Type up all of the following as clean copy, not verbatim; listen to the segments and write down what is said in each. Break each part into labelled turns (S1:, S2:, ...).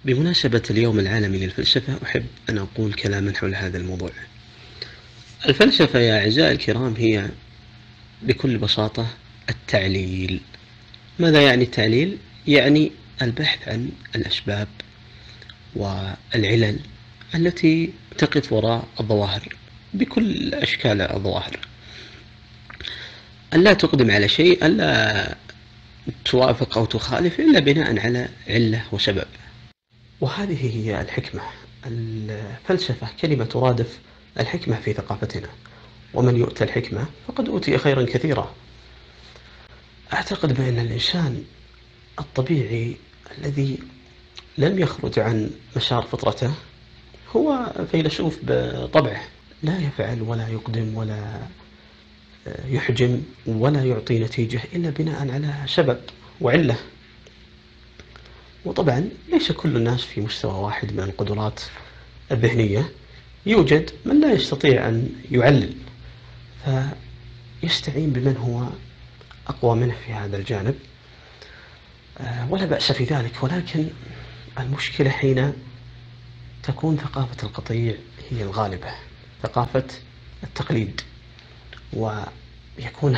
S1: بمناسبة اليوم العالمي للفلسفة، أحب أن أقول كلاما حول هذا الموضوع. الفلسفة يا أعزائي الكرام هي بكل بساطة التعليل. ماذا يعني التعليل؟ يعني البحث عن الأسباب والعلل التي تقف وراء الظواهر بكل أشكال الظواهر. أن لا تقدم على شيء، أن لا توافق أو تخالف إلا بناء على علة وسبب. وهذه هي الحكمة. الفلسفة كلمة ترادف الحكمة في ثقافتنا، ومن يؤتى الحكمة فقد أوتي خيرا كثيرا. أعتقد بأن الإنسان الطبيعي الذي لم يخرج عن مسار فطرته هو فيلسوف بطبعه، لا يفعل ولا يقدم ولا يحجم ولا يعطي نتيجة إلا بناء على سبب وعلة. وطبعا ليس كل الناس في مستوى واحد من القدرات الذهنية، يوجد من لا يستطيع أن يعلل فيستعين بمن هو أقوى منه في هذا الجانب، ولا بأس في ذلك. ولكن المشكلة حين تكون ثقافة القطيع هي الغالبة، ثقافة التقليد، ويكون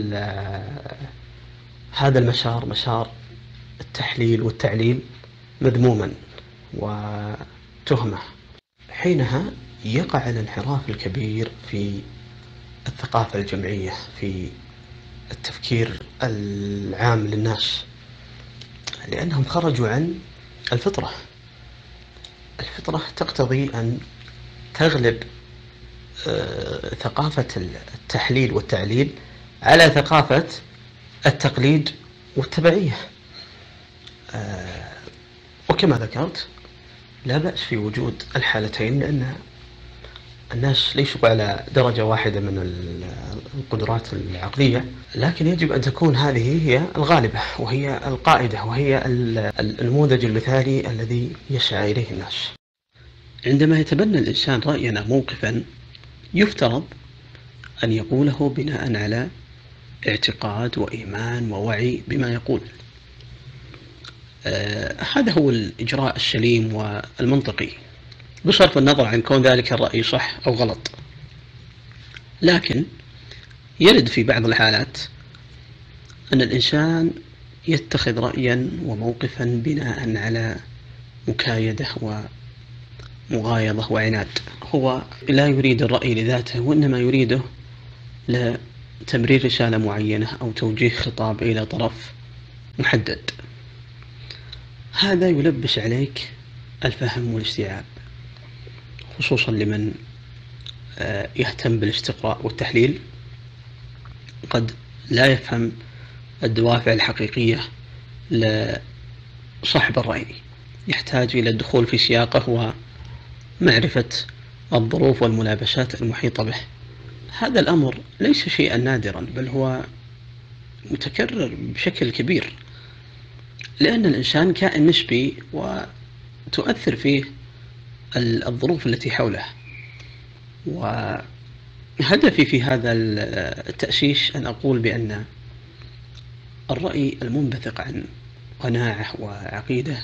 S1: هذا المسار، مسار التحليل والتعليل، مذموما وتهمة. حينها يقع الانحراف الكبير في الثقافة الجمعية، في التفكير العام للناس، لأنهم خرجوا عن الفطرة. الفطرة تقتضي أن تغلب ثقافة التحليل والتعليل على ثقافة التقليد والتبعية. وكما ذكرت، لا بأس في وجود الحالتين، لأن الناس ليسوا على درجة واحدة من القدرات العقلية، لكن يجب أن تكون هذه هي الغالبة وهي القائدة وهي النموذج المثالي الذي يسعى إليه الناس. عندما يتبنى الإنسان رأينا موقفا، يفترض أن يقوله بناء على اعتقاد وإيمان ووعي بما يقول. هذا هو الإجراء السليم والمنطقي، بصرف النظر عن كون ذلك الرأي صح أو غلط. لكن يرد في بعض الحالات أن الإنسان يتخذ رأيا وموقفا بناء على مكايدة ومغايظة وعناد. هو لا يريد الرأي لذاته، وإنما يريده لتمرير رسالة معينة أو توجيه خطاب إلى طرف محدد. هذا يلبس عليك الفهم والاستيعاب، خصوصا لمن يهتم بالاستقراء والتحليل. قد لا يفهم الدوافع الحقيقية لصاحب الرأي، يحتاج إلى الدخول في سياقه ومعرفة الظروف والملابسات المحيطة به. هذا الأمر ليس شيئا نادرا، بل هو متكرر بشكل كبير، لأن الإنسان كائن نسبي وتؤثر فيه الظروف التي حوله. وهدفي في هذا التأسيس أن أقول بأن الرأي المنبثق عن قناعة وعقيدة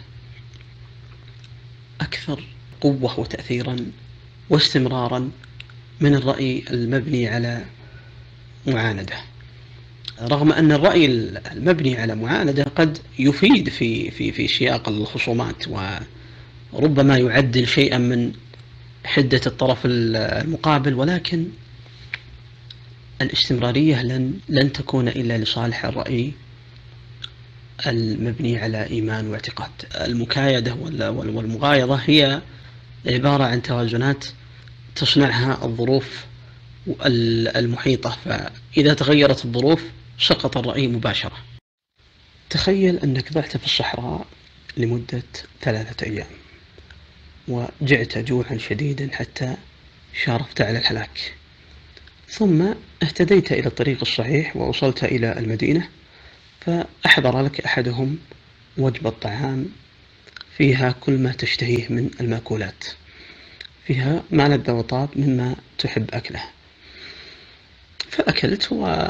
S1: أكثر قوة وتأثيرا واستمرارا من الرأي المبني على معاندة. رغم أن الرأي المبني على معاندة قد يفيد في سياق الخصومات، وربما يعدل شيئا من حدة الطرف المقابل، ولكن الاستمرارية لن تكون إلا لصالح الرأي المبني على إيمان واعتقاد. المكايدة والمغايظة هي عبارة عن توازنات تصنعها الظروف المحيطة، فإذا تغيرت الظروف سقط الرأي مباشرة. تخيل أنك ضعت في الصحراء لمدة 3 أيام، وجعت جوعا شديدا حتى شارفت على الهلاك، ثم اهتديت إلى الطريق الصحيح ووصلت إلى المدينة، فأحضر لك أحدهم وجبة طعام فيها كل ما تشتهيه من المأكولات، فيها ما لذ وطاب مما تحب أكله، فأكلت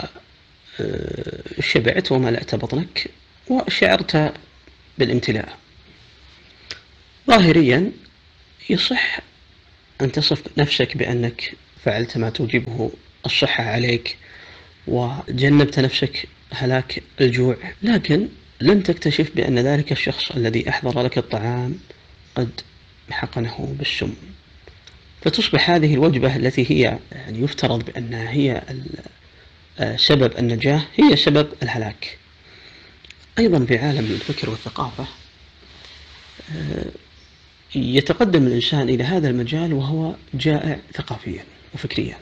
S1: وشبعت وملأت بطنك وشعرت بالامتلاء. ظاهريا يصح أن تصف نفسك بأنك فعلت ما توجبه الصحة عليك وجنبت نفسك هلاك الجوع، لكن لن تكتشف بأن ذلك الشخص الذي أحضر لك الطعام قد حقنه بالسم، فتصبح هذه الوجبة التي هي يعني يفترض بأنها هي سبب النجاة هي سبب الهلاك. أيضا في عالم الفكر والثقافة يتقدم الإنسان إلى هذا المجال وهو جائع ثقافيا وفكريا،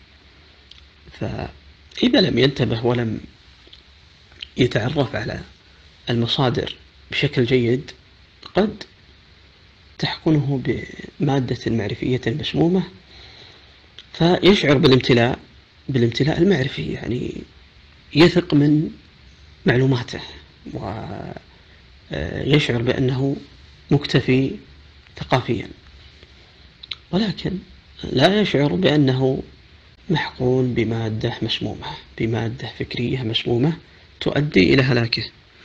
S1: فإذا لم ينتبه ولم يتعرف على المصادر بشكل جيد قد تحقنه بمادة معرفية مسمومة فيشعر بالامتلاء المعرفي، يعني يثق من معلوماته ويشعر بأنه مكتفي ثقافيا، ولكن لا يشعر بأنه محقون بمادة مسمومة، بمادة فكرية مسمومة تؤدي إلى هلاكه.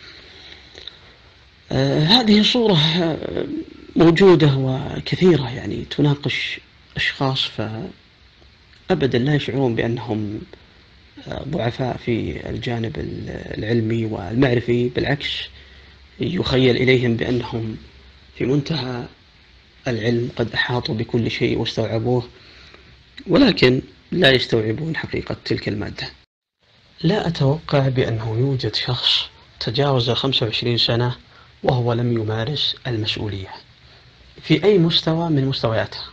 S1: هذه صورة موجودة وكثيرة، يعني تناقش أشخاص فأبدا لا يشعرون بأنهم ضعفاء في الجانب العلمي والمعرفي، بالعكس يخيل إليهم بأنهم في منتهى العلم، قد أحاطوا بكل شيء واستوعبوه، ولكن لا يستوعبون حقيقة تلك المادة. لا أتوقع بأنه يوجد شخص تجاوز 25 سنة وهو لم يمارس المسؤولية في أي مستوى من مستوياتها،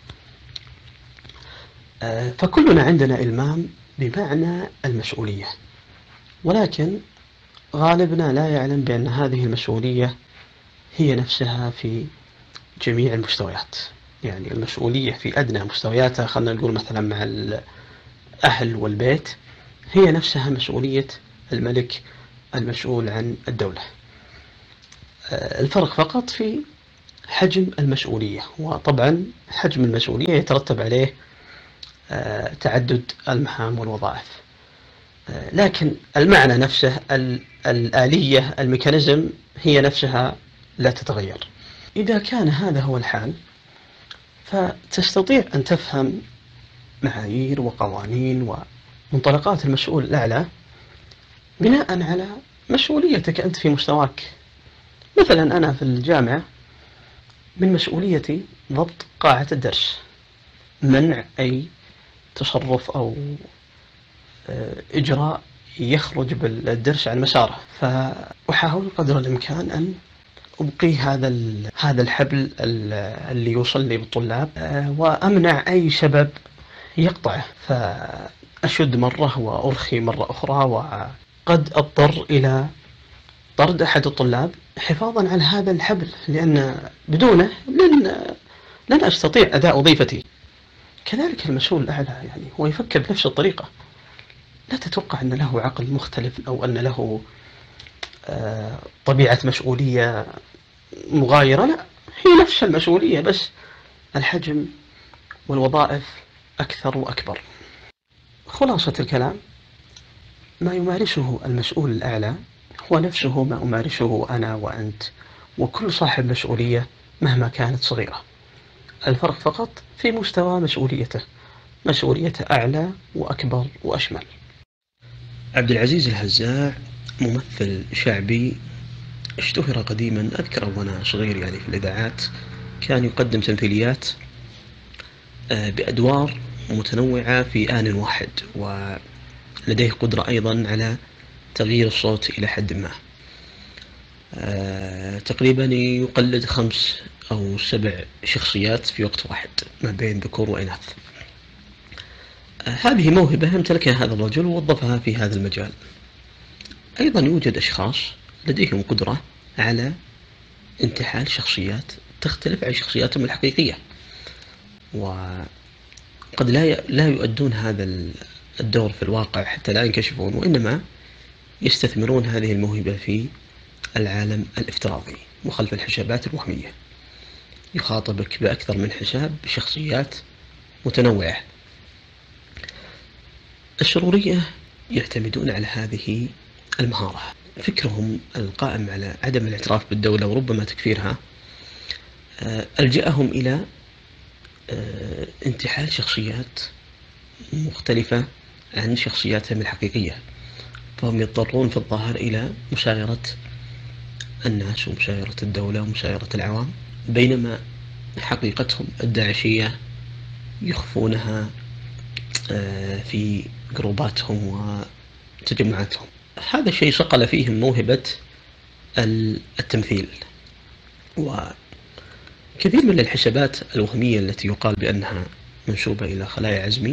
S1: فكلنا عندنا إلمام بمعنى المسؤولية، ولكن غالبنا لا يعلم بأن هذه المسؤولية هي نفسها في جميع المستويات. يعني المسؤولية في أدنى مستوياتها، خلنا نقول مثلا مع الأهل والبيت، هي نفسها مسؤولية الملك المسؤول عن الدولة. الفرق فقط في حجم المسؤولية، وطبعا حجم المسؤولية يترتب عليه تعدد المهام والوظائف، لكن المعنى نفسه، الآلية، الميكانيزم هي نفسها لا تتغير. إذا كان هذا هو الحال فتستطيع أن تفهم معايير وقوانين ومنطلقات المسؤول الأعلى بناء على مسؤوليتك أنت في مستواك. مثلا أنا في الجامعة من مسؤوليتي ضبط قاعة الدرس، منع أي تصرف أو إجراء يخرج بالدرس عن مساره، فأحاول قدر الإمكان أن أبقي هذا الحبل اللي يوصل لي بالطلاب، وأمنع أي سبب يقطعه، فأشد مرة وأرخي مرة أخرى، وقد أضطر إلى طرد أحد الطلاب حفاظا على هذا الحبل، لأن بدونه لن أستطيع أداء وظيفتي. كذلك المسؤول الأعلى يعني هو يفكر بنفس الطريقة، لا تتوقع أن له عقل مختلف أو أن له طبيعة مسؤولية مغايرة، لا، هي نفس المسؤولية بس الحجم والوظائف أكثر وأكبر. خلاصة الكلام، ما يمارسه المسؤول الأعلى هو نفسه ما أمارسه أنا وأنت وكل صاحب مسؤولية مهما كانت صغيرة. الفرق فقط في مستوى مسؤوليته أعلى وأكبر وأشمل. عبد العزيز الهزاع ممثل شعبي اشتهر قديما، أذكر وأنا صغير يعني في الإذاعات كان يقدم تمثيليات بأدوار متنوعة في آن واحد، ولديه قدرة أيضا على تغيير الصوت إلى حد ما. تقريبا يقلد 5 أو 7 شخصيات في وقت واحد ما بين ذكور وإناث. هذه موهبة امتلكها هذا الرجل ووظفها في هذا المجال. أيضا يوجد أشخاص لديهم قدرة على انتحال شخصيات تختلف عن شخصياتهم الحقيقية، وقد لا يؤدون هذا الدور في الواقع حتى لا ينكشفون، وإنما يستثمرون هذه الموهبة في العالم الافتراضي وخلف الحسابات الوهمية. يخاطبك بأكثر من حساب بشخصيات متنوعة. السرورية يعتمدون على هذه المهارة. فكرهم القائم على عدم الاعتراف بالدولة وربما تكفيرها ألجأهم إلى انتحال شخصيات مختلفة عن شخصياتهم الحقيقية، فهم يضطرون في الظاهر إلى مشايرة الناس ومشايرة الدولة ومشايرة العوام، بينما حقيقتهم الداعشية يخفونها في جروباتهم وتجمعاتهم. هذا الشيء صقل فيهم موهبة التمثيل، وكثير من الحسابات الوهمية التي يقال بأنها منسوبة إلى خلايا عزمي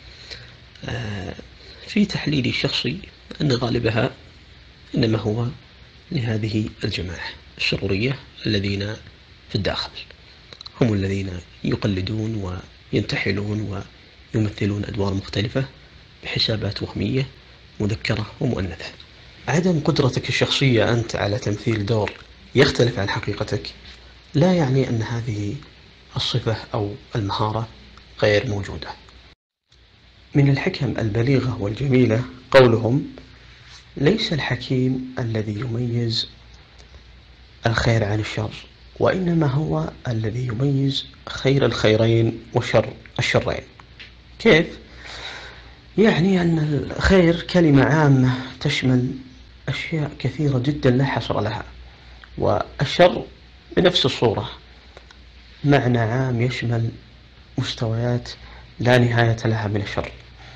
S1: في تحليلي الشخصي أن غالبها إنما هو لهذه الجماعة الشرورية الذين في الداخل، هم الذين يقلدون وينتحلون ويمثلون أدوار مختلفة بحسابات وهمية مذكرة ومؤنثة. عدم قدرتك الشخصية أنت على تمثيل دور يختلف عن حقيقتك لا يعني أن هذه الصفة أو المهارة غير موجودة. من الحكم البليغة والجميلة قولهم: ليس الحكيم الذي يميز الخير عن الشر، وإنما هو الذي يميز خير الخيرين وشر الشرين. كيف؟ يعني أن الخير كلمة عامة تشمل أشياء كثيرة جدا لا حصر لها، والشر بنفس الصورة معنى عام يشمل مستويات لا نهاية لها من الشر.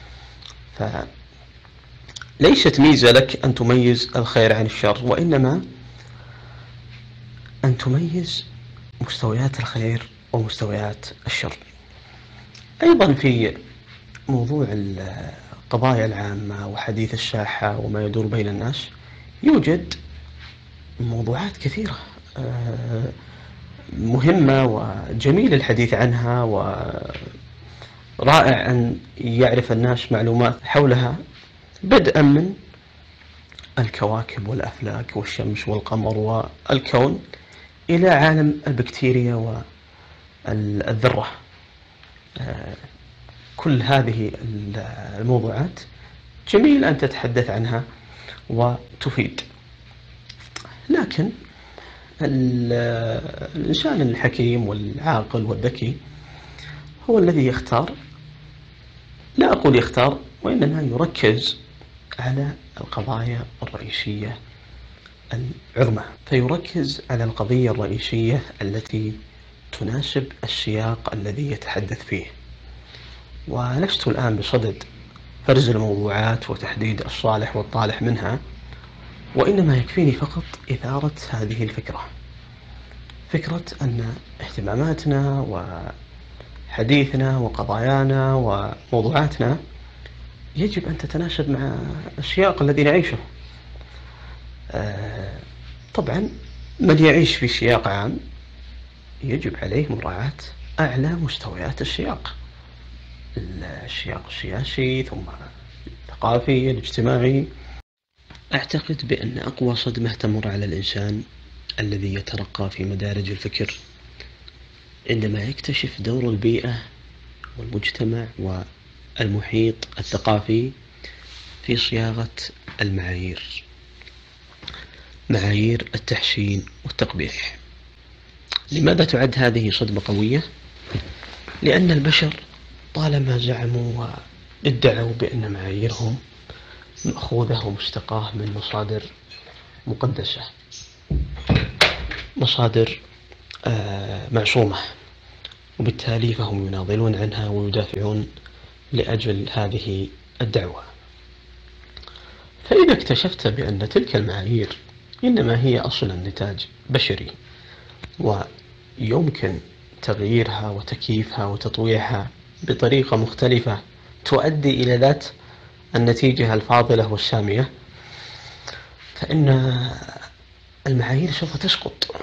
S1: فليست ميزة لك أن تميز الخير عن الشر، وإنما أن تميز مستويات الخير ومستويات الشر. أيضا في موضوع القضايا العامة وحديث الساحة وما يدور بين الناس يوجد موضوعات كثيرة مهمة وجميل الحديث عنها، ورائع أن يعرف الناس معلومات حولها، بدءا من الكواكب والأفلاك والشمس والقمر والكون إلى عالم البكتيريا والذرة. كل هذه الموضوعات جميل أن تتحدث عنها وتفيد، لكن الإنسان الحكيم والعاقل والذكي هو الذي يختار، لا أقول يختار، وإنما يركز على القضايا الرئيسية العظمى، فيركز على القضية الرئيسية التي تناسب السياق الذي يتحدث فيه. ولست الآن بصدد فرز الموضوعات وتحديد الصالح والطالح منها، وإنما يكفيني فقط إثارة هذه الفكرة، فكرة أن اهتماماتنا وحديثنا وقضايانا وموضوعاتنا يجب أن تتناسب مع السياق الذي نعيشه. طبعا من يعيش في سياق عام يجب عليه مراعاة أعلى مستويات السياق السياسي، ثم الثقافي، الاجتماعي. أعتقد بأن أقوى صدمة تمر على الإنسان الذي يترقى في مدارج الفكر عندما يكتشف دور البيئة والمجتمع والمحيط الثقافي في صياغة المعايير، معايير التحسين والتقبيح. لماذا تعد هذه صدمة قوية؟ لأن البشر طالما زعموا وادعوا بأن معاييرهم مأخوذة ومستقاة من مصادر مقدسة، مصادر معصومة، وبالتالي فهم يناضلون عنها ويدافعون لأجل هذه الدعوة. فإذا اكتشفت بأن تلك المعايير إنما هي أصلا نتاج بشري ويمكن تغييرها وتكييفها وتطويعها بطريقة مختلفة تؤدي إلى ذات النتيجة الفاضلة والسامية، فإن المعايير سوف تسقط.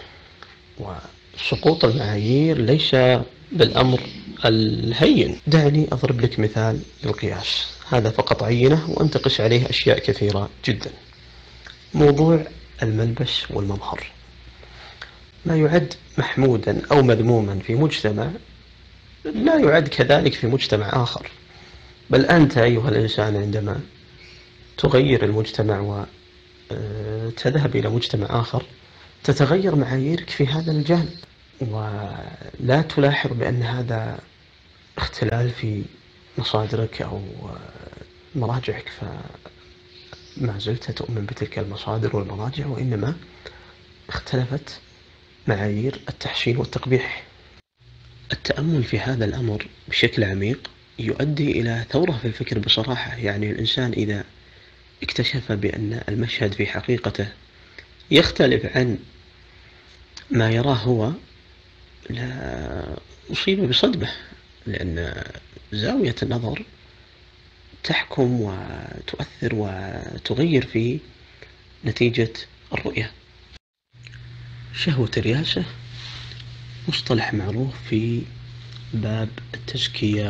S1: وسقوط المعايير ليس بالأمر الهين. دعني أضرب لك مثال للقياس، هذا فقط عينة وأنت قس عليه أشياء كثيرة جدا. موضوع الملبس والمظهر، ما يعد محمودا أو مذموما في مجتمع لا يعد كذلك في مجتمع آخر، بل أنت أيها الإنسان عندما تغير المجتمع وتذهب إلى مجتمع آخر تتغير معاييرك في هذا الجانب. ولا تلاحظ بأن هذا اختلال في مصادرك أو مراجعك، فما زلت تؤمن بتلك المصادر والمراجع، وإنما اختلفت معايير التحسين والتقبيح. التأمل في هذا الأمر بشكل عميق يؤدي إلى ثورة في الفكر بصراحة. يعني الإنسان إذا اكتشف بأن المشهد في حقيقته يختلف عن ما يراه هو، لا أصيب بصدمة، لأن زاوية النظر تحكم وتؤثر وتغير في نتيجة الرؤية. شهوة الرياسة مصطلح معروف في باب التزكية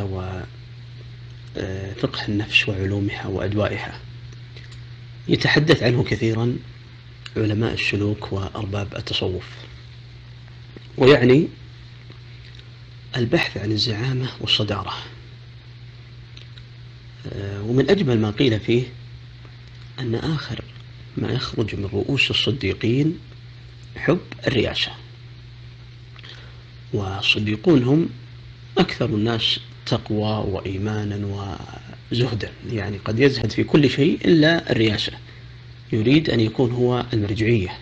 S1: وفقه النفس وعلومها وأدوائها، يتحدث عنه كثيرا علماء السلوك وأرباب التصوف، ويعني البحث عن الزعامة والصدارة. ومن أجمل ما قيل فيه أن آخر ما يخرج من رؤوس الصديقين حب الرياسة، والصديقون هم أكثر الناس تقوى وإيمانا وزهدا، يعني قد يزهد في كل شيء إلا الرياسة، يريد أن يكون هو المرجعية.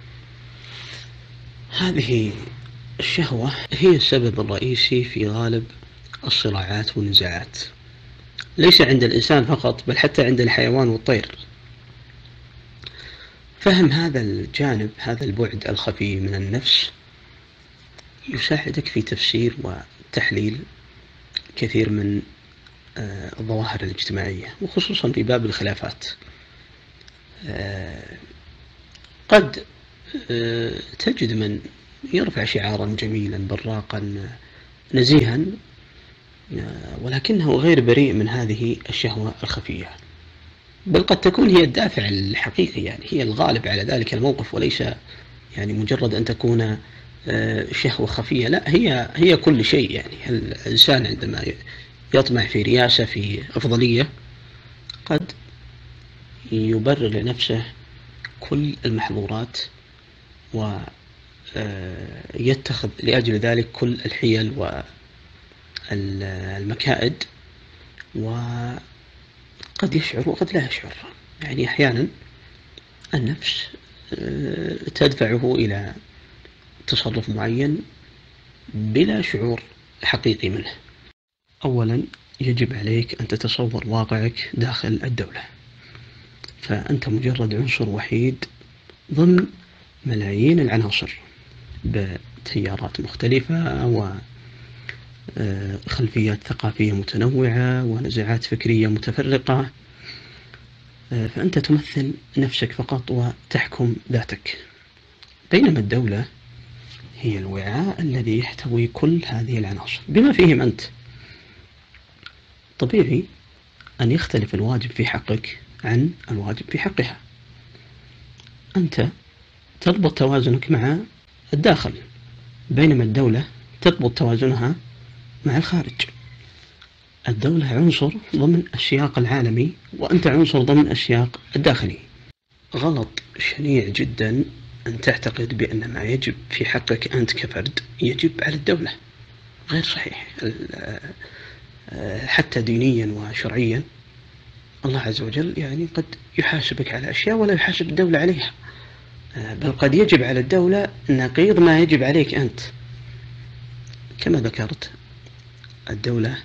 S1: هذه الشهوة هي السبب الرئيسي في غالب الصراعات والنزاعات، ليس عند الإنسان فقط بل حتى عند الحيوان والطير. فهم هذا الجانب، هذا البعد الخفي من النفس، يساعدك في تفسير وتحليل كثير من الظواهر الاجتماعية، وخصوصا في باب الخلافات. قد تجد من يرفع شعارا جميلا براقا نزيها، ولكنه غير بريء من هذه الشهوة الخفية، بل قد تكون هي الدافع الحقيقي، يعني هي الغالب على ذلك الموقف، وليس يعني مجرد أن تكون شهوة خفية، لا، هي كل شيء. يعني الإنسان عندما يطمع في رياسة، في أفضلية، قد يبرر لنفسه كل المحظورات ويتخذ لأجل ذلك كل الحيل والمكائد، وقد يشعر وقد لا يشعر. يعني أحيانا النفس تدفعه إلى تصرف معين بلا شعور حقيقي منه. أولا يجب عليك أن تتصور واقعك داخل الدولة، فأنت مجرد عنصر وحيد ضمن ملايين العناصر بتيارات مختلفة وخلفيات ثقافية متنوعة ونزاعات فكرية متفرقة، فأنت تمثل نفسك فقط وتحكم ذاتك، بينما الدولة هي الوعاء الذي يحتوي كل هذه العناصر بما فيهم أنت. طبيعي أن يختلف الواجب في حقك عن الواجب في حقها. أنت تضبط توازنك مع الداخل، بينما الدولة تضبط توازنها مع الخارج. الدولة عنصر ضمن السياق العالمي، وأنت عنصر ضمن السياق الداخلي. غلط شنيع جدا أن تعتقد بأن ما يجب في حقك أنت كفرد يجب على الدولة. غير صحيح. حتى دينيا وشرعيا الله عز وجل يعني قد يحاسبك على أشياء ولا يحاسب الدولة عليها، بل قد يجب على الدولة نقيض ما يجب عليك أنت. كما ذكرت، الدولة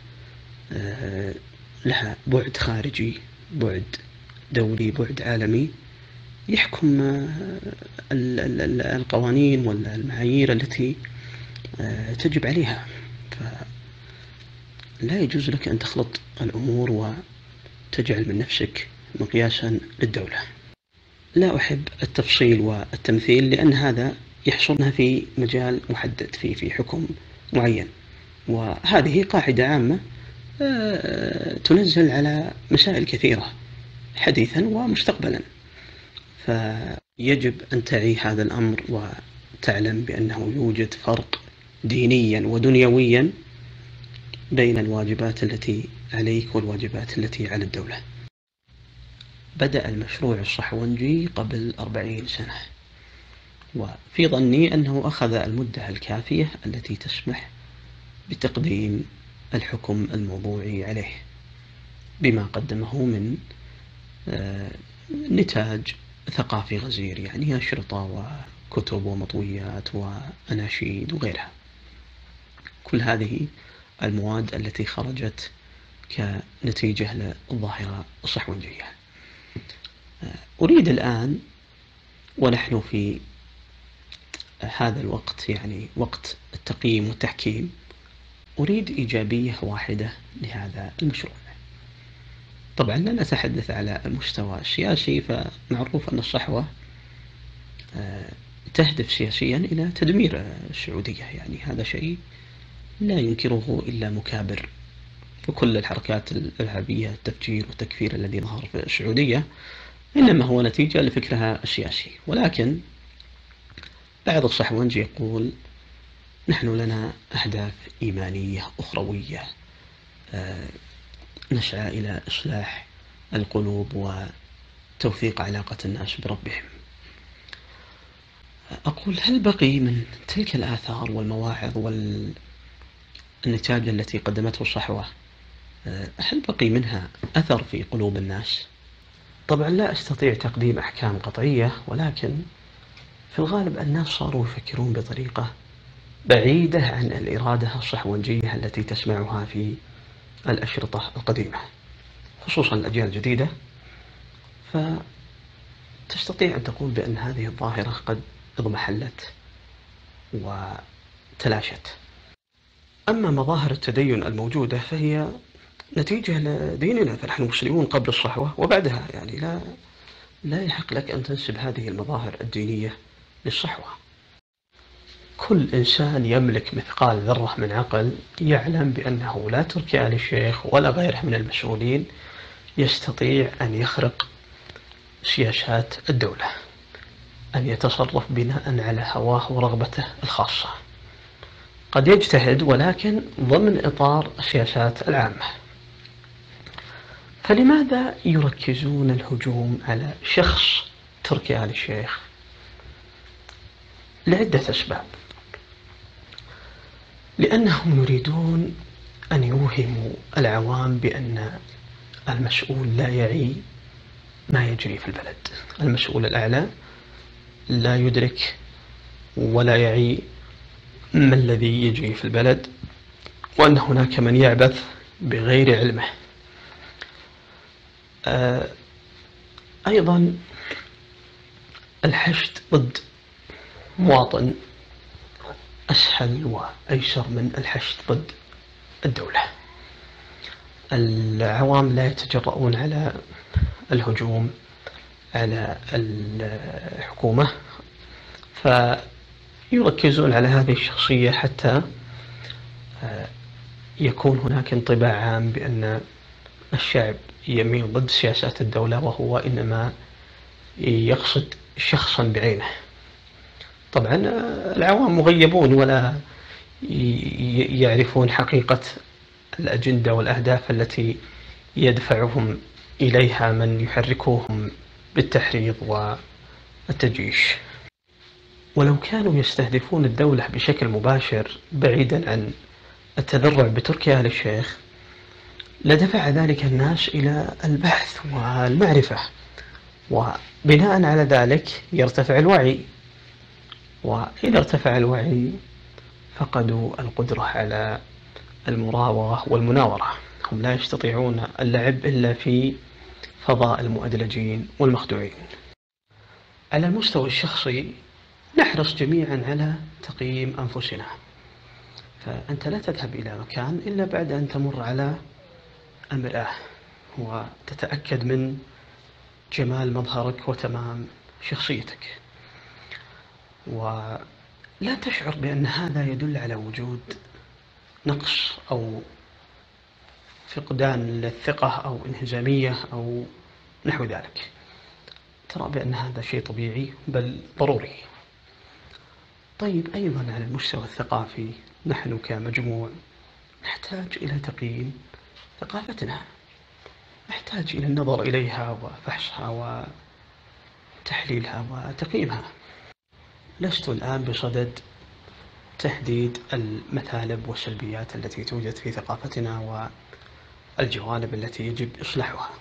S1: لها بعد خارجي، بعد دولي، بعد عالمي، يحكم القوانين والمعايير التي تجب عليها. فلا يجوز لك أن تخلط الأمور وتجعل من نفسك مقياسا للدولة. لا أحب التفصيل والتمثيل، لأن هذا يحصرنا في مجال محدد، في حكم معين، وهذه قاعدة عامة تنزل على مسائل كثيرة حديثا ومستقبلا. فيجب أن تعي هذا الأمر وتعلم بأنه يوجد فرق دينيا ودنيويا بين الواجبات التي عليك والواجبات التي على الدولة. بدأ المشروع الصحوندي قبل 40 سنة، وفي ظني أنه أخذ المدة الكافية التي تسمح بتقديم الحكم الموضوعي عليه بما قدمه من نتاج ثقافي غزير، يعني أشرطة وكتب ومطويات وأناشيد وغيرها، كل هذه المواد التي خرجت كنتيجة للظاهرة الصحوجية. أريد الآن ونحن في هذا الوقت، يعني وقت التقييم والتحكيم، أريد إيجابية واحدة لهذا المشروع. طبعا لا نتحدث على المستوى السياسي، فمعروف أن الصحوة تهدف سياسيا إلى تدمير السعودية، يعني هذا شيء لا ينكره إلا مكابر، وكل الحركات الإرهابية التفجير والتكفير الذي ظهر في السعودية إنما هو نتيجة لفكرها السياسي. ولكن بعض الصحوانج يقول نحن لنا أهداف إيمانية أخروية، نسعى إلى إصلاح القلوب وتوثيق علاقة الناس بربهم. أقول هل بقي من تلك الآثار والمواعظ والنتاج التي قدمته الصحوة، هل بقي منها أثر في قلوب الناس؟ طبعا لا أستطيع تقديم أحكام قطعية، ولكن في الغالب الناس صاروا يفكرون بطريقة بعيدة عن الإرادة الصحوجية التي تسمعها في الأشرطة القديمة، خصوصا الأجيال الجديدة، فتستطيع أن تقول بأن هذه الظاهرة قد اضمحلت وتلاشت. أما مظاهر التدين الموجودة فهي نتيجة لديننا، فنحن مسلمون قبل الصحوة وبعدها، يعني لا يحق لك أن تنسب هذه المظاهر الدينية للصحوة. كل إنسان يملك مثقال ذرة من عقل يعلم بأنه لا تركي آل الشيخ ولا غيره من المسؤولين يستطيع أن يخرق سياسات الدولة، أن يتصرف بناء على هواه ورغبته الخاصة. قد يجتهد ولكن ضمن إطار السياسات العامة. فلماذا يركزون الهجوم على شخص تركي آل الشيخ؟ لعدة أسباب. لأنهم يريدون أن يوهموا العوام بأن المسؤول لا يعي ما يجري في البلد، المسؤول الأعلى لا يدرك ولا يعي ما الذي يجري في البلد، وأن هناك من يعبث بغير علمه. أيضا الحشد ضد مواطن أسهل وأيسر من الحشد ضد الدولة. العوام لا يتجرؤون على الهجوم على الحكومة، فيركزون على هذه الشخصية حتى يكون هناك انطباع عام بأن الشعب يميل ضد سياسات الدولة، وهو إنما يقصد شخصا بعينه. طبعا العوام مغيبون ولا يعرفون حقيقة الأجندة والأهداف التي يدفعهم إليها من يحركوهم بالتحريض والتجيش. ولو كانوا يستهدفون الدولة بشكل مباشر بعيدا عن التذرع بتركي آل الشيخ لدفع ذلك الناس إلى البحث والمعرفة، وبناء على ذلك يرتفع الوعي، وإذا ارتفع الوعي فقدوا القدرة على المراوغة والمناورة. هم لا يستطيعون اللعب إلا في فضاء المؤدلجين والمخدوعين. على المستوى الشخصي نحرص جميعا على تقييم أنفسنا، فأنت لا تذهب إلى مكان إلا بعد أن تمر على المرآة وتتأكد من جمال مظهرك وتمام شخصيتك، ولا تشعر بأن هذا يدل على وجود نقص أو فقدان للثقة أو انهزامية أو نحو ذلك. ترى بأن هذا شيء طبيعي بل ضروري. طيب أيضا على المستوى الثقافي نحن كمجموع نحتاج إلى تقييم ثقافتنا، نحتاج إلى النظر إليها وفحصها وتحليلها وتقييمها. لست الآن بصدد تحديد المثالب والسلبيات التي توجد في ثقافتنا والجوانب التي يجب إصلاحها،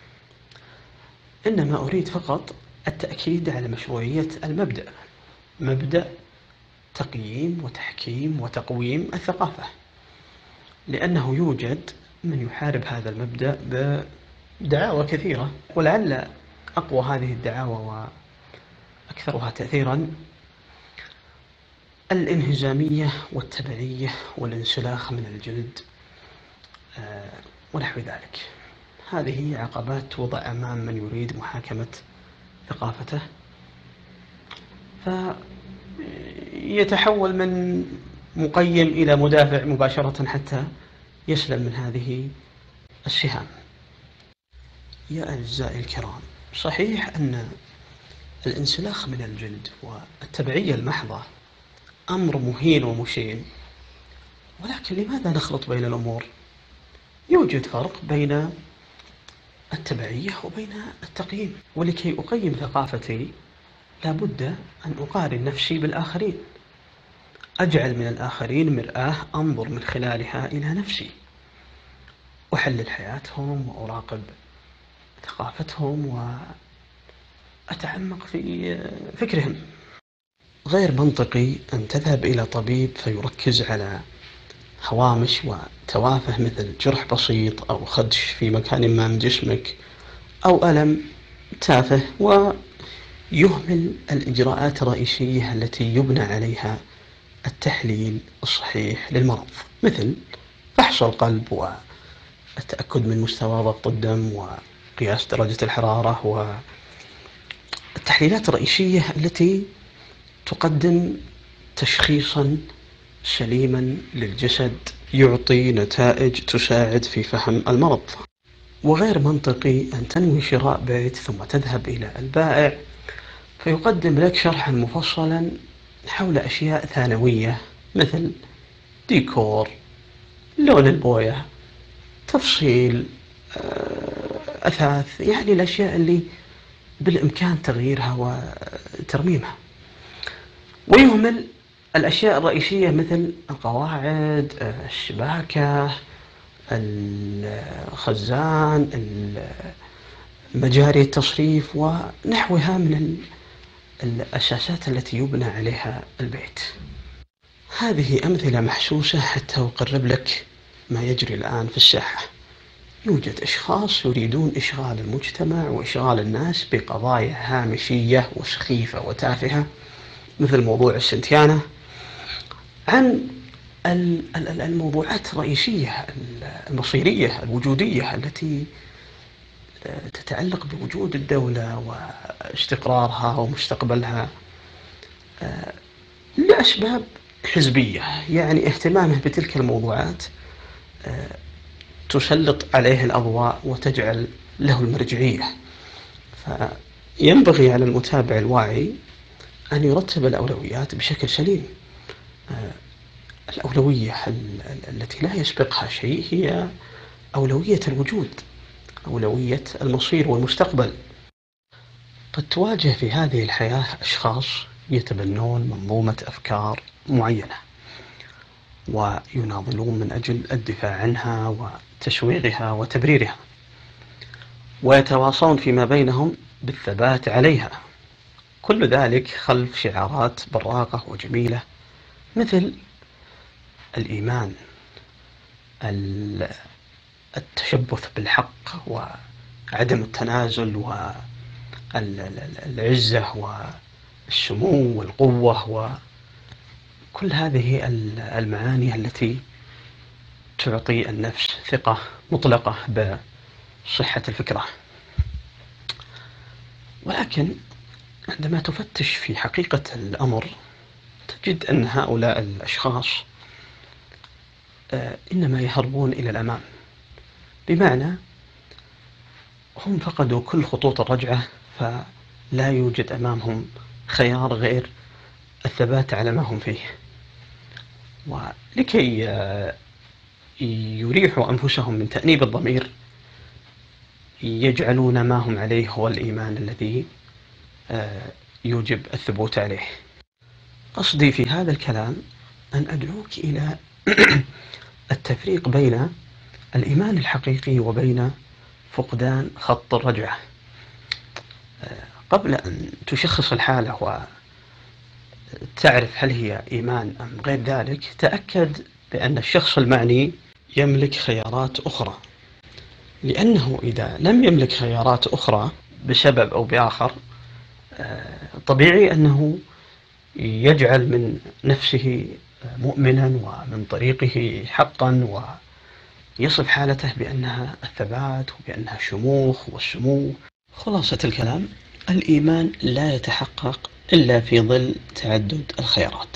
S1: إنما أريد فقط التأكيد على مشروعية المبدأ، مبدأ تقييم وتحكيم وتقويم الثقافة، لأنه يوجد من يحارب هذا المبدأ بدعاوى كثيرة، ولعل أقوى هذه الدعاوى وأكثرها تأثيرا الانهزامية والتبعية والانسلاخ من الجلد ونحو ذلك. هذه عقبات توضع أمام من يريد محاكمة ثقافته، فيتحول من مقيم إلى مدافع مباشرة حتى يسلم من هذه السهام. يا أعزائي الكرام، صحيح أن الانسلاخ من الجلد والتبعية المحضة أمر مهين ومشين، ولكن لماذا نخلط بين الأمور؟ يوجد فرق بين التبعية وبين التقييم، ولكي أقيم ثقافتي لابد أن أقارن نفسي بالآخرين، أجعل من الآخرين مرآة أنظر من خلالها إلى نفسي، أحلل حياتهم وأراقب ثقافتهم وأتعمق في فكرهم. غير منطقي أن تذهب إلى طبيب فيركز على هوامش وتوافه مثل جرح بسيط أو خدش في مكان ما من جسمك أو ألم تافه، ويهمل الإجراءات الرئيسية التي يبنى عليها التحليل الصحيح للمرض، مثل فحص القلب والتأكد من مستوى ضغط الدم وقياس درجة الحرارة، والتحليلات الرئيسية التي تقدم تشخيصا سليما للجسد يعطي نتائج تساعد في فهم المرض. وغير منطقي أن تنوي شراء بيت ثم تذهب إلى البائع فيقدم لك شرحا مفصلا حول أشياء ثانوية مثل ديكور، لون البوية، تفصيل أثاث، يعني الأشياء اللي بالإمكان تغييرها وترميمها، ويهمل الأشياء الرئيسية مثل القواعد، الشباكة، الخزان، مجاري التصريف ونحوها من الأساسات التي يبنى عليها البيت. هذه أمثلة محسوسة حتى أقرب لك ما يجري الآن في الساحة. يوجد أشخاص يريدون إشغال المجتمع وإشغال الناس بقضايا هامشية وسخيفة وتافهة مثل موضوع السنتيانة عن الموضوعات الرئيسية المصيرية الوجودية التي تتعلق بوجود الدولة واستقرارها ومستقبلها، لأسباب حزبية، يعني اهتمامه بتلك الموضوعات تسلط عليه الأضواء وتجعل له المرجعية. فينبغي على المتابع الواعي أن يرتب الأولويات بشكل سليم. الأولوية التي لا يسبقها شيء هي أولوية الوجود، أولوية المصير والمستقبل. قد تواجه في هذه الحياة أشخاص يتبنون منظومة أفكار معينة ويناضلون من أجل الدفاع عنها وتسويغها وتبريرها، ويتواصون فيما بينهم بالثبات عليها، كل ذلك خلف شعارات براقة وجميلة مثل الإيمان، التشبث بالحق وعدم التنازل والعزة والسمو والقوة، وكل هذه المعاني التي تعطي النفس ثقة مطلقة بصحة الفكرة. ولكن عندما تفتش في حقيقة الأمر تجد أن هؤلاء الأشخاص إنما يهربون إلى الأمام، بمعنى هم فقدوا كل خطوط الرجعة، فلا يوجد أمامهم خيار غير الثبات على ما هم فيه، ولكي يريحوا أنفسهم من تأنيب الضمير يجعلون ما هم عليه هو الإيمان الذي يوجب الثبوت عليه. قصدي في هذا الكلام أن أدعوك إلى التفريق بين الإيمان الحقيقي وبين فقدان خط الرجعة. قبل أن تشخص الحالة وتعرف هل هي إيمان أم غير ذلك، تأكد بأن الشخص المعني يملك خيارات أخرى، لأنه إذا لم يملك خيارات أخرى بسبب أو بآخر، طبيعي أنه يجعل من نفسه مؤمنا ومن طريقه حقا، ويصف حالته بأنها الثبات وبأنها الشموخ والسمو. خلاصة الكلام، الإيمان لا يتحقق إلا في ظل تعدد الخيارات.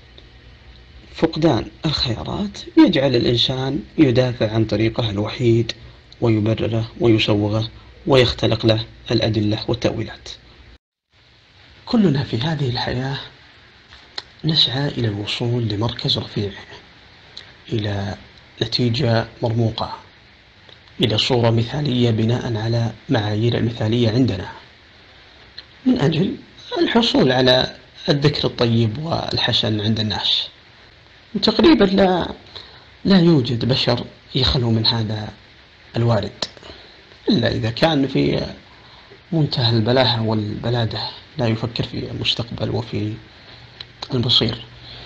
S1: فقدان الخيارات يجعل الإنسان يدافع عن طريقه الوحيد ويبرره ويسوغه ويختلق له الأدلة والتأويلات. كلنا في هذه الحياة نسعى إلى الوصول لمركز رفيع، إلى نتيجة مرموقة، إلى صورة مثالية بناء على معايير المثالية عندنا، من أجل الحصول على الذكر الطيب والحسن عند الناس. تقريبا لا يوجد بشر يخلو من هذا الوارد، إلا إذا كان في منتهى البلاهة والبلادة، لا يفكر في المستقبل وفي المصير.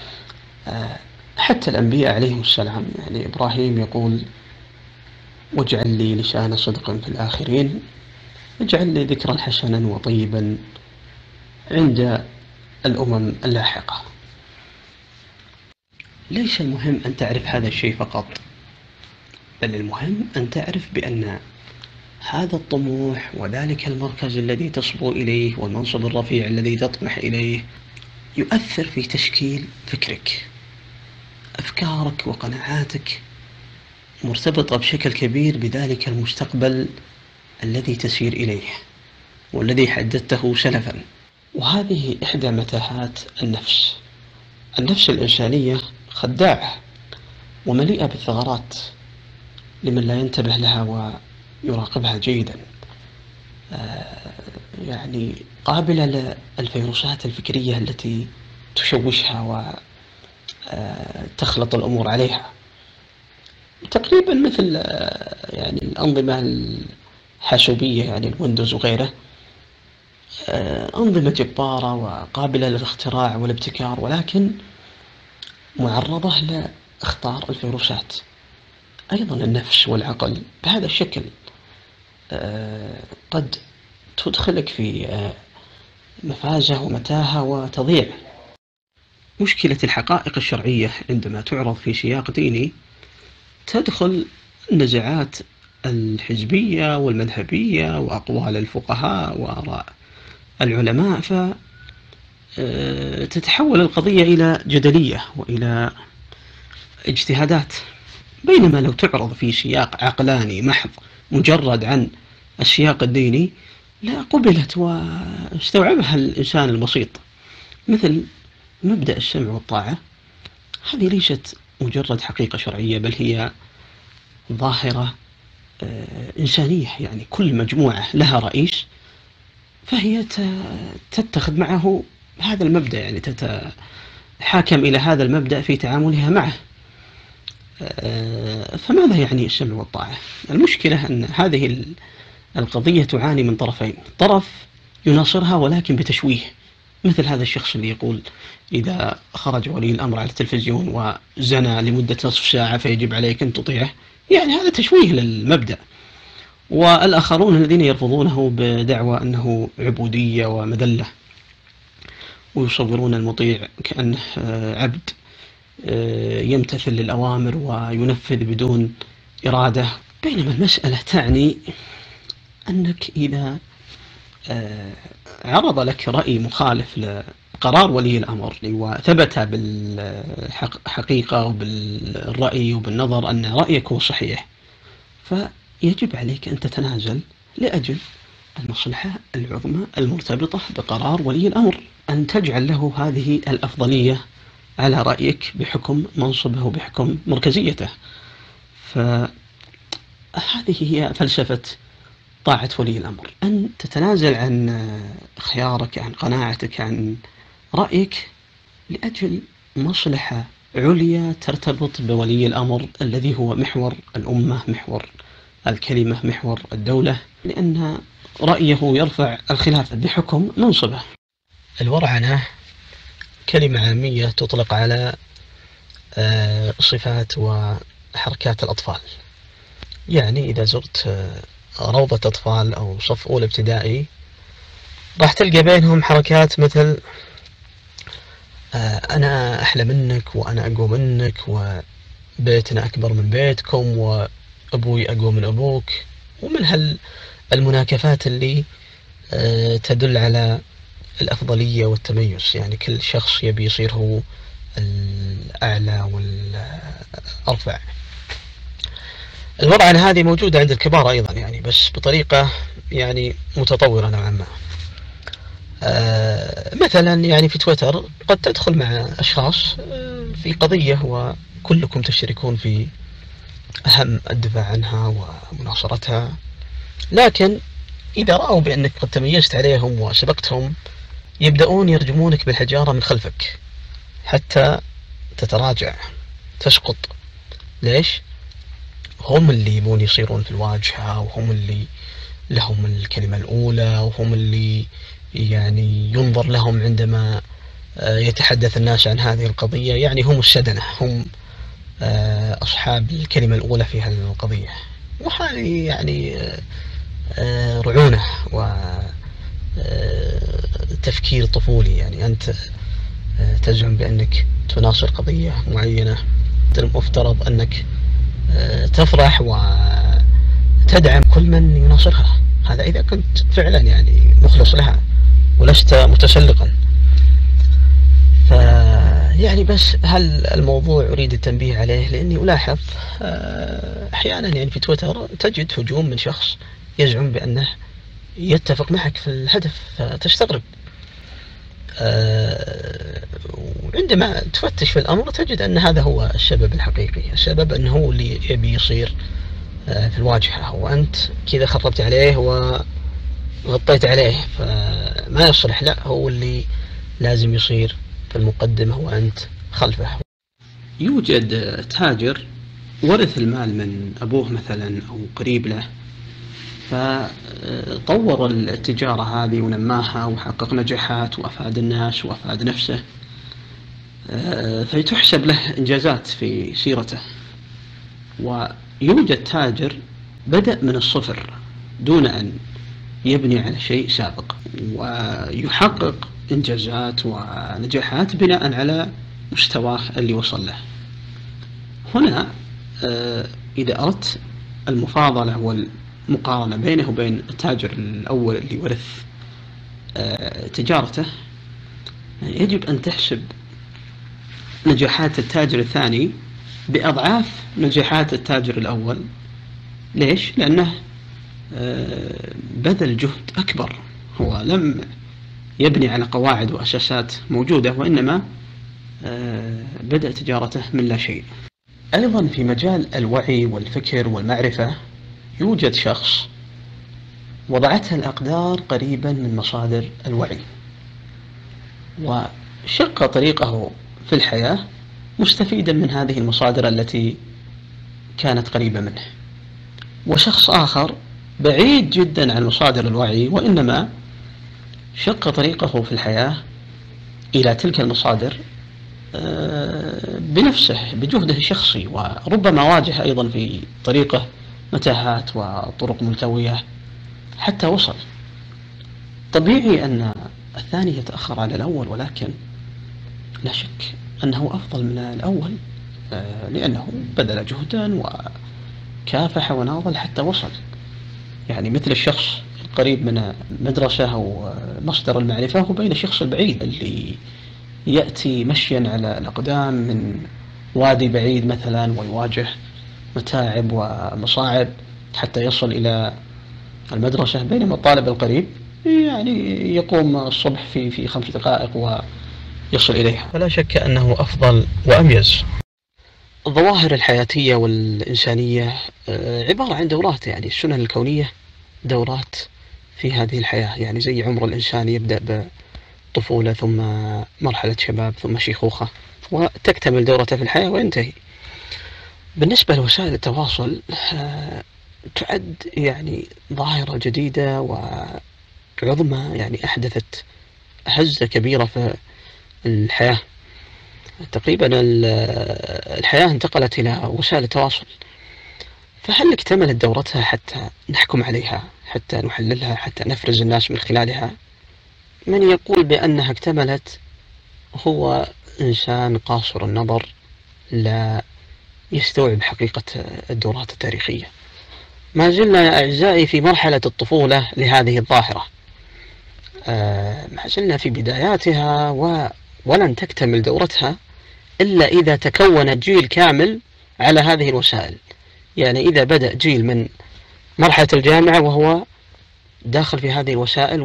S1: حتى الأنبياء عليهم السلام، يعني إبراهيم يقول: واجعل لي لسان صدق في الآخرين، اجعل لي ذكرا حسنا وطيبا عند الأمم اللاحقة. ليس المهم أن تعرف هذا الشيء فقط، بل المهم أن تعرف بأن هذا الطموح وذلك المركز الذي تصبو إليه والمنصب الرفيع الذي تطمح إليه يؤثر في تشكيل فكرك. أفكارك وقناعاتك مرتبطة بشكل كبير بذلك المستقبل الذي تسير إليه والذي حددته سلفا. وهذه إحدى متاهات النفس. النفس الإنسانية خداعة ومليئة بالثغرات لمن لا ينتبه لها ويراقبها جيدا، يعني قابلة للفيروسات الفكرية التي تشوشها وتخلط الأمور عليها، تقريبا مثل يعني الأنظمة الحاسوبية، يعني الويندوز وغيره، أنظمة جبارة وقابلة للاختراع والابتكار، ولكن معرضة لاخطار الفيروسات. أيضا النفس والعقل بهذا الشكل قد تدخلك في مفازة ومتاهة وتضيع. مشكلة الحقائق الشرعية عندما تعرض في سياق ديني تدخل النزاعات الحزبية والمذهبية وأقوال الفقهاء وآراء العلماء، فتتحول القضية إلى جدلية وإلى اجتهادات. بينما لو تعرض في سياق عقلاني محض مجرد عن السياق الديني لا قبلت واستوعبها الإنسان البسيط، مثل مبدأ السمع والطاعة. هذه ليست مجرد حقيقة شرعية، بل هي ظاهرة إنسانية، يعني كل مجموعة لها رئيس فهي تتخذ معه هذا المبدأ، يعني تتحاكم إلى هذا المبدأ في تعاملها معه. فماذا يعني السمع والطاعة؟ المشكلة أن هذه القضية تعاني من طرفين: طرف يناصرها ولكن بتشويه، مثل هذا الشخص اللي يقول إذا خرج ولي الأمر على التلفزيون وزنى لمدة نصف ساعة فيجب عليك أن تطيعه، يعني هذا تشويه للمبدأ. والآخرون الذين يرفضونه بدعوى أنه عبودية ومذلة، ويصورون المطيع كأنه عبد يمتثل للأوامر وينفذ بدون إرادة. بينما المسألة تعني أنك إذا عرض لك رأي مخالف لقرار ولي الأمر وثبت بالحقيقة وبالرأي وبالنظر أن رأيك هو صحيح، فيجب عليك أن تتنازل لأجل المصلحة العظمى المرتبطة بقرار ولي الأمر، أن تجعل له هذه الأفضلية على رأيك بحكم منصبه وبحكم مركزيته. فهذه هي فلسفة طاعة ولي الأمر، أن تتنازل عن خيارك، عن قناعتك، عن رأيك لأجل مصلحة عليا ترتبط بولي الأمر الذي هو محور الأمة، محور الكلمة، محور الدولة، لأن رأيه يرفع الخلافة بحكم منصبه. الورعنة كلمة عامية تطلق على صفات وحركات الأطفال. يعني إذا زرت روضة أطفال أو صف أولى ابتدائي راح تلقى بينهم حركات مثل أنا أحلى منك، وأنا أقوى منك، وبيتنا أكبر من بيتكم، وأبوي أقوى من أبوك، ومن المناكفات اللي تدل على الأفضلية والتميز. يعني كل شخص يبي يصير هو الأعلى والأرفع. الورعنة هذه موجودة عند الكبار أيضا، يعني بس بطريقة يعني متطورة نوعا ما. مثلا يعني في تويتر قد تدخل مع أشخاص في قضية وكلكم تشتركون في أهم الدفاع عنها ومناصرتها، لكن إذا رأوا بأنك قد تميزت عليهم وسبقتهم يبدأون يرجمونك بالحجارة من خلفك حتى تتراجع، تسقط. ليش؟ هم اللي يبون يصيرون في الواجهة، وهم اللي لهم الكلمة الأولى، وهم اللي يعني ينظر لهم عندما يتحدث الناس عن هذه القضية. يعني هم السدنة، هم أصحاب الكلمة الأولى في هذه القضية. وهذه يعني رعونة وتفكير طفولي. يعني أنت تزعم بأنك تناصر قضية معينة، المفترض أنك تفرح وتدعم كل من يناصرها، هذا إذا كنت فعلا يعني مخلص لها ولست متسلقا. يعني بس هل الموضوع أريد التنبيه عليه، لأني ألاحظ أحيانا يعني في تويتر تجد هجوم من شخص يزعم بأنه يتفق معك في الهدف، فتستغرب. وعندما تفتش في الأمر تجد أن هذا هو السبب الحقيقي. السبب أنه هو اللي يبي يصير في الواجهة، وأنت كذا خربت عليه وغطيت عليه، فما يصلح. لا، هو اللي لازم يصير في المقدمة وأنت خلفه. يوجد تاجر ورث المال من أبوه مثلا أو قريب له، فطور التجارة هذه ونماها وحقق نجاحات وأفاد الناس وأفاد نفسه، فتحسب له إنجازات في سيرته. ويوجد تاجر بدأ من الصفر دون أن يبني على شيء سابق، ويحقق إنجازات ونجاحات بناء على مستواه اللي وصل له. هنا إذا أردت المفاضلة والمقارنة بينه وبين التاجر الأول اللي ورث تجارته، يجب أن تحسب نجاحات التاجر الثاني بأضعاف نجاحات التاجر الأول. ليش؟ لأنه بذل جهد أكبر، هو لم يبني على قواعد وأساسات موجودة، وإنما بدأ تجارته من لا شيء. أيضا في مجال الوعي والفكر والمعرفة يوجد شخص وضعتها الأقدار قريبا من مصادر الوعي، وشق طريقه في الحياة مستفيدا من هذه المصادر التي كانت قريبة منه. وشخص آخر بعيد جدا عن مصادر الوعي، وإنما شق طريقه في الحياة إلى تلك المصادر بنفسه بجهده الشخصي، وربما واجه أيضا في طريقه متاهات وطرق ملتوية حتى وصل. طبيعي أن الثاني يتأخر على الأول، ولكن لا شك أنه أفضل من الأول، لأنه بذل جهدا وكافح وناضل حتى وصل. يعني مثل الشخص القريب من مدرسة أو مصدر المعرفة وبين الشخص البعيد اللي يأتي مشيا على الأقدام من وادي بعيد مثلا، ويواجه متاعب ومصاعب حتى يصل إلى المدرسة، بينما الطالب القريب يعني يقوم الصبح في 5 دقائق ويصل إليها. فلا شك أنه أفضل وأميز. الظواهر الحياتية والإنسانية عبارة عن دورات، يعني السنن الكونية دورات في هذه الحياة. يعني زي عمر الإنسان يبدأ طفولة ثم مرحلة شباب ثم شيخوخة، وتكتمل دورته في الحياة وينتهي. بالنسبة لوسائل التواصل تعد يعني ظاهرة جديدة وعظمى، يعني أحدثت هزة كبيرة في الحياة. تقريبا الحياة انتقلت إلى وسائل التواصل، فهل اكتملت دورتها حتى نحكم عليها، حتى نحللها، حتى نفرز الناس من خلالها؟ من يقول بأنها اكتملت هو إنسان قاصر النظر، لا يستوعب حقيقة الدورات التاريخية. ما زلنا يا أعزائي في مرحلة الطفولة لهذه الظاهرة، ما زلنا في بداياتها ولن تكتمل دورتها إلا إذا تكون جيل كامل على هذه الوسائل. يعني إذا بدأ جيل من مرحلة الجامعة وهو داخل في هذه الوسائل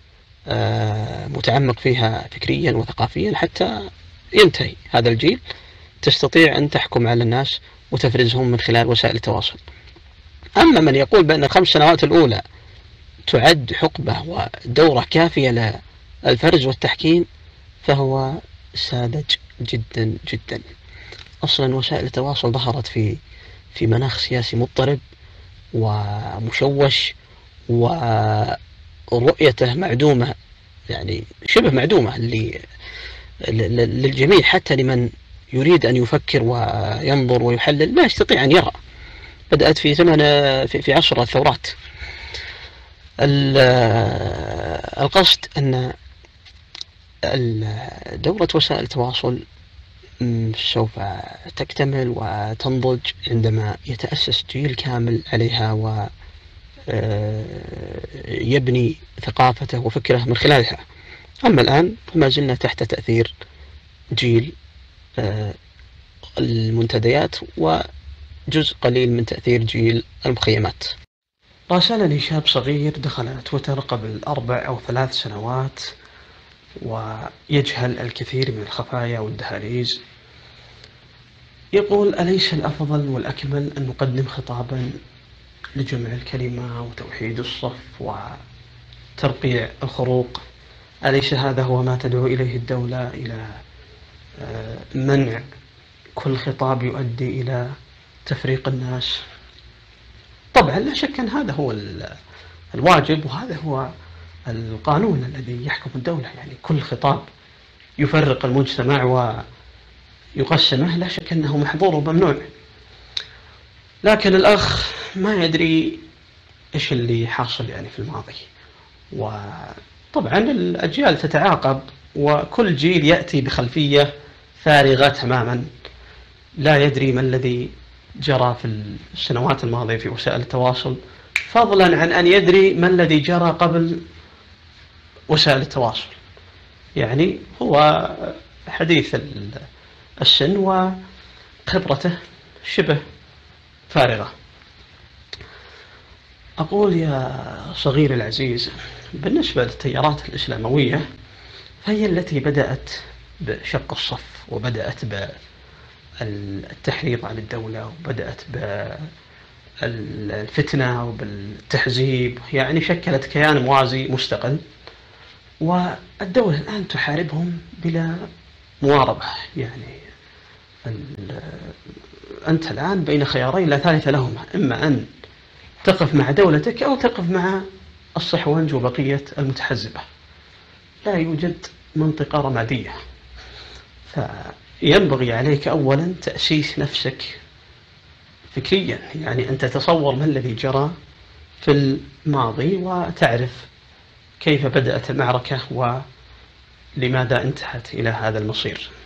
S1: ومتعمق فيها فكريا وثقافيا حتى ينتهي هذا الجيل، تستطيع أن تحكم على الناس وتفرزهم من خلال وسائل التواصل. أما من يقول بأن ال5 سنوات الأولى تعد حقبة ودورة كافية للفرز والتحكيم فهو ساذج جدا جدا. أصلا وسائل التواصل ظهرت في مناخ سياسي مضطرب ومشوش، ورؤيته معدومة، يعني شبه معدومة للجميع، حتى لمن يريد أن يفكر وينظر ويحلل لا يستطيع أن يرى. بدأت في عصر الثورات. القصد أن دورة وسائل التواصل سوف تكتمل وتنضج عندما يتأسس جيل كامل عليها ويبني ثقافته وفكره من خلالها. أما الآن فما زلنا تحت تأثير جيل المنتديات وجزء قليل من تأثير جيل المخيمات. راسلني شاب صغير دخل تويتر قبل 4 أو 3 سنوات ويجهل الكثير من الخفايا والدهاليز. يقول: أليس الأفضل والأكمل أن نقدم خطابا لجمع الكلمة وتوحيد الصف وترقيع الخروق؟ أليس هذا هو ما تدعو إليه الدولة، إلى منع كل خطاب يؤدي إلى تفريق الناس؟ طبعا لا شك أن هذا هو الواجب، وهذا هو القانون الذي يحكم الدولة. يعني كل خطاب يفرق المجتمع ويقسمه لا شك أنه محظور وممنوع. لكن الأخ ما يدري إيش اللي حاصل يعني في الماضي، وطبعا الأجيال تتعاقب وكل جيل يأتي بخلفية فارغة تماما، لا يدري ما الذي جرى في السنوات الماضية في وسائل التواصل، فضلا عن أن يدري ما الذي جرى قبل وسائل التواصل. يعني هو حديث السن وخبرته شبه فارغة. أقول يا صغيري العزيز، بالنسبة للتيارات الإسلاموية فهي التي بدأت بشق الصف، وبدأت بالتحريض على الدولة، وبدأت بالفتنة وبالتحزيب، يعني شكلت كيان موازي مستقل، والدولة الآن تحاربهم بلا مواربة. يعني أنت الآن بين خيارين لا ثالث لهما: إما أن تقف مع دولتك أو تقف مع الصحوانج وبقية المتحزبة. لا يوجد منطقة رمادية. فينبغي عليك أولا تأسيس نفسك فكريا، يعني أن تتصور ما الذي جرى في الماضي وتعرف كيف بدأت المعركة ولماذا انتهت إلى هذا المصير.